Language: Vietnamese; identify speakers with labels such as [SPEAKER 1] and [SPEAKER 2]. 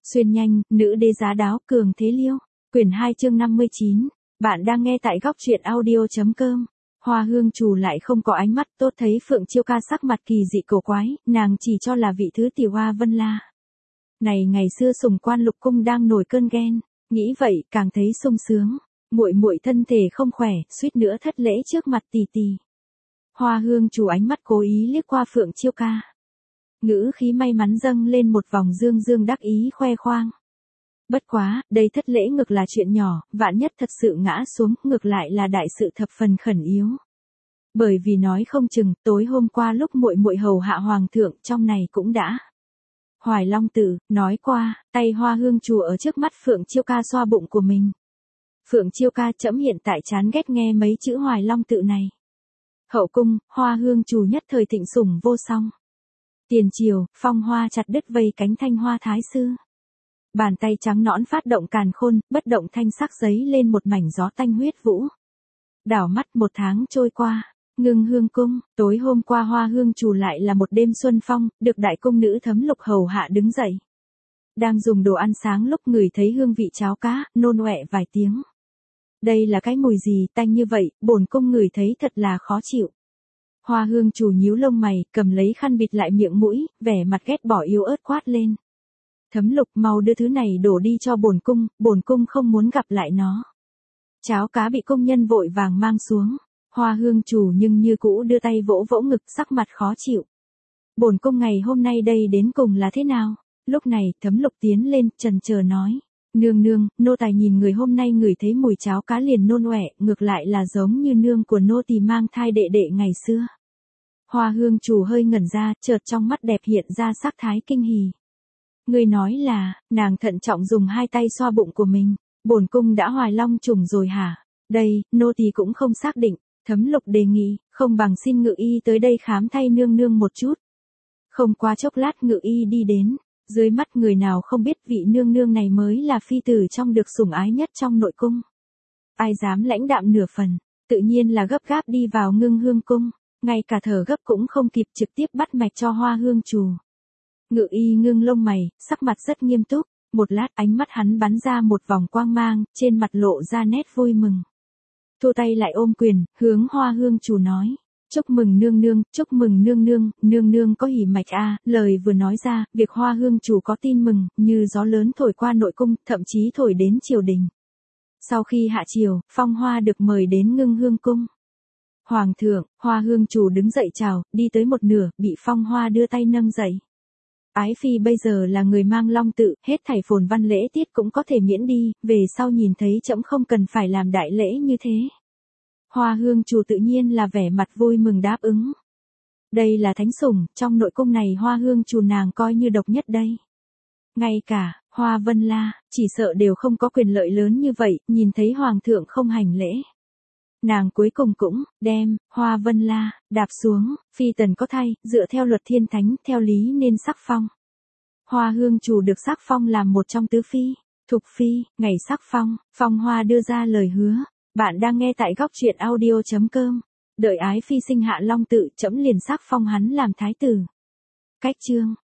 [SPEAKER 1] Xuyên nhanh, nữ đế giá đáo cường thế liêu. Quyển 2 chương 59. Bạn đang nghe tại góc truyện audio.com. Hoa Hương Trù lại không có ánh mắt tốt thấy Phượng Chiêu Ca sắc mặt kỳ dị cổ quái, nàng chỉ cho là vị thứ tiểu Hoa Vân La. Này ngày xưa Sùng Quan Lục Cung đang nổi cơn ghen, nghĩ vậy càng thấy sung sướng. Muội muội thân thể không khỏe, suýt nữa thất lễ trước mặt tỷ tỷ. Hoa Hương Trù ánh mắt cố ý liếc qua Phượng Chiêu Ca. Ngữ khí may mắn dâng lên một vòng dương dương đắc ý khoe khoang. Bất quá, đây thất lễ ngược là chuyện nhỏ, vạn nhất thật sự ngã xuống, ngược lại là đại sự thập phần khẩn yếu. Bởi vì nói không chừng, tối hôm qua lúc muội muội hầu hạ hoàng thượng trong này cũng đã. Hoài Long Tự, nói qua, tay Hoa Hương Trù ở trước mắt Phượng Chiêu Ca xoa bụng của mình. Phượng Chiêu Ca trẫm hiện tại chán ghét nghe mấy chữ Hoài Long Tự này. Hậu cung, Hoa Hương Trù nhất thời thịnh sủng vô song. Tiền triều, phong hoa chặt đứt vây cánh thanh hoa thái sư. Bàn tay trắng nõn phát động càn khôn, bất động thanh sắc giấy lên một mảnh gió tanh huyết vũ. Đảo mắt một tháng trôi qua, Ngưng Hương cung, tối hôm qua Hoa Hương Trù lại là một đêm xuân phong, được đại cung nữ Thấm Lục hầu hạ đứng dậy. Đang dùng đồ ăn sáng lúc ngửi thấy hương vị cháo cá, nôn ọe vài tiếng. Đây là cái mùi gì tanh như vậy, bổn cung ngửi thấy thật là khó chịu. Hoa Hương Trù nhíu lông mày, cầm lấy khăn bịt lại miệng mũi, vẻ mặt ghét bỏ yếu ớt quát lên. Thấm Lục mau đưa thứ này đổ đi cho bổn cung không muốn gặp lại nó. Cháo cá bị công nhân vội vàng mang xuống. Hoa Hương Trù nhưng như cũ đưa tay vỗ vỗ ngực sắc mặt khó chịu. Bổn cung ngày hôm nay đây đến cùng là thế nào? Lúc này Thấm Lục tiến lên, chần chờ nói. Nương nương, nô tài nhìn người hôm nay ngửi thấy mùi cháo cá liền nôn ọe, ngược lại là giống như nương của nô tỳ mang thai đệ đệ ngày xưa. Hoa Hương Trù hơi ngẩn ra, chợt trong mắt đẹp hiện ra sắc thái kinh hỉ. Ngươi nói là, nàng thận trọng dùng hai tay xoa bụng của mình, bổn cung đã hoài long trùng rồi hả? Đây, nô tỳ cũng không xác định, Thấm Lục đề nghị, không bằng xin ngự y tới đây khám thay nương nương một chút. Không qua chốc lát ngự y đi đến, dưới mắt người nào không biết vị nương nương này mới là phi tử trong được sủng ái nhất trong nội cung. Ai dám lãnh đạm nửa phần, tự nhiên là gấp gáp đi vào Ngưng Hương cung, ngay cả thở gấp cũng không kịp trực tiếp bắt mạch cho Hoa Hương Trù. Ngự y ngưng lông mày, sắc mặt rất nghiêm túc, một lát ánh mắt hắn bắn ra một vòng quang mang, trên mặt lộ ra nét vui mừng. Thu tay lại ôm quyền, hướng Hoa Hương Trù nói. Chúc mừng nương nương, chúc mừng nương nương có hỉ mạch a. Lời vừa nói ra, việc Hoa Hương Trù có tin mừng, như gió lớn thổi qua nội cung, thậm chí thổi đến triều đình. Sau khi hạ triều, Phong Hoa được mời đến Ngưng Hương cung. Hoàng thượng, Hoa Hương Trù đứng dậy chào, đi tới một nửa, bị Phong Hoa đưa tay nâng dậy. Ái phi bây giờ là người mang long tự, hết thảy phồn văn lễ tiết cũng có thể miễn đi, về sau nhìn thấy trẫm không cần phải làm đại lễ như thế. Hoa Hương Trù tự nhiên là vẻ mặt vui mừng đáp ứng. Đây là thánh sủng, trong nội cung này Hoa Hương Trù nàng coi như độc nhất đây. Ngay cả, Hoa Vân La, chỉ sợ đều không có quyền lợi lớn như vậy, nhìn thấy Hoàng thượng không hành lễ. Nàng cuối cùng cũng, đem, Hoa Vân La, đạp xuống, phi tần có thai, dựa theo luật thiên thánh, theo lý nên sắc phong. Hoa Hương Trù được sắc phong làm một trong tứ phi, thục phi, ngày sắc phong, Phong Hoa đưa ra lời hứa. Bạn đang nghe tại góc truyện audio.com. Đợi ái phi sinh hạ long tự, trẫm liền sắc phong hắn làm thái tử. Cách chương.